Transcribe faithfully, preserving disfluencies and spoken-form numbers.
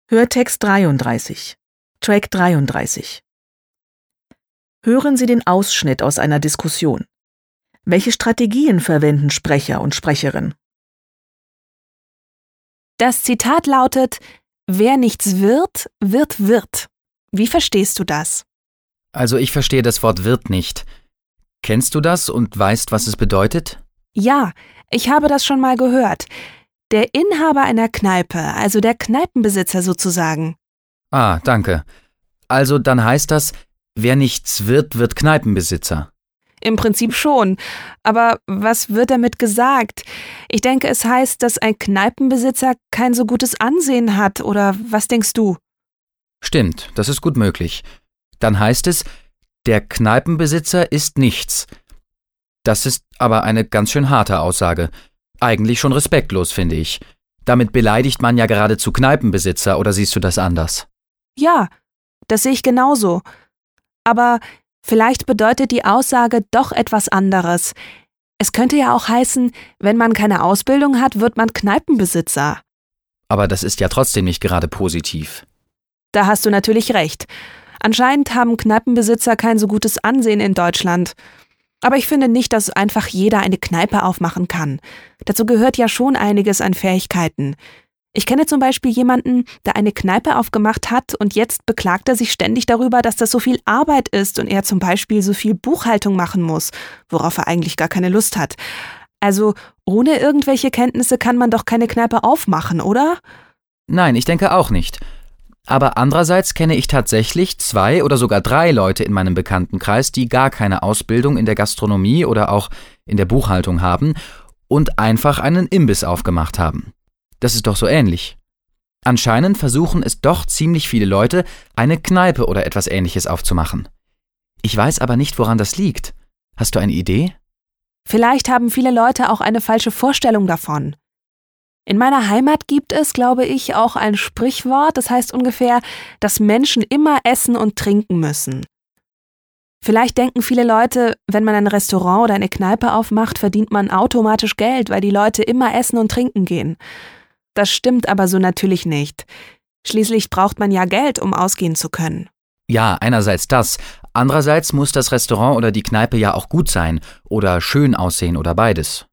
Hörtext dreiunddreißig. Track dreiunddreißig. Hören Sie den Ausschnitt aus einer Diskussion. Welche Strategien verwenden Sprecher und Sprecherin? Das Zitat lautet: Wer nichts wird, wird Wirt. Wie verstehst du das? Also ich verstehe das Wort Wirt nicht. Kennst du das und weißt, was es bedeutet? Ja, ich habe das schon mal gehört. Der Inhaber einer Kneipe, also der Kneipenbesitzer sozusagen. Ah, danke. Also dann heißt das, wer nichts wird, wird Kneipenbesitzer. Im Prinzip schon. Aber was wird damit gesagt? Ich denke, es heißt, dass ein Kneipenbesitzer kein so gutes Ansehen hat, oder was denkst du? Stimmt, das ist gut möglich. Dann heißt es, der Kneipenbesitzer ist nichts. Das ist aber eine ganz schön harte Aussage. Eigentlich schon respektlos, finde ich. Damit beleidigt man ja geradezu Kneipenbesitzer, oder siehst du das anders? Ja, das sehe ich genauso. Aber vielleicht bedeutet die Aussage doch etwas anderes. Es könnte ja auch heißen, wenn man keine Ausbildung hat, wird man Kneipenbesitzer. Aber das ist ja trotzdem nicht gerade positiv. Da hast du natürlich recht. Anscheinend haben Kneipenbesitzer kein so gutes Ansehen in Deutschland. Aber ich finde nicht, dass einfach jeder eine Kneipe aufmachen kann. Dazu gehört ja schon einiges an Fähigkeiten. Ich kenne zum Beispiel jemanden, der eine Kneipe aufgemacht hat und jetzt beklagt er sich ständig darüber, dass das so viel Arbeit ist und er zum Beispiel so viel Buchhaltung machen muss, worauf er eigentlich gar keine Lust hat. Also ohne irgendwelche Kenntnisse kann man doch keine Kneipe aufmachen, oder? Nein, ich denke auch nicht. Aber andererseits kenne ich tatsächlich zwei oder sogar drei Leute in meinem Bekanntenkreis, die gar keine Ausbildung in der Gastronomie oder auch in der Buchhaltung haben und einfach einen Imbiss aufgemacht haben. Das ist doch so ähnlich. Anscheinend versuchen es doch ziemlich viele Leute, eine Kneipe oder etwas Ähnliches aufzumachen. Ich weiß aber nicht, woran das liegt. Hast du eine Idee? Vielleicht haben viele Leute auch eine falsche Vorstellung davon. In meiner Heimat gibt es, glaube ich, auch ein Sprichwort, das heißt ungefähr, dass Menschen immer essen und trinken müssen. Vielleicht denken viele Leute, wenn man ein Restaurant oder eine Kneipe aufmacht, verdient man automatisch Geld, weil die Leute immer essen und trinken gehen. Das stimmt aber so natürlich nicht. Schließlich braucht man ja Geld, um ausgehen zu können. Ja, einerseits das. Andererseits muss das Restaurant oder die Kneipe ja auch gut sein oder schön aussehen oder beides.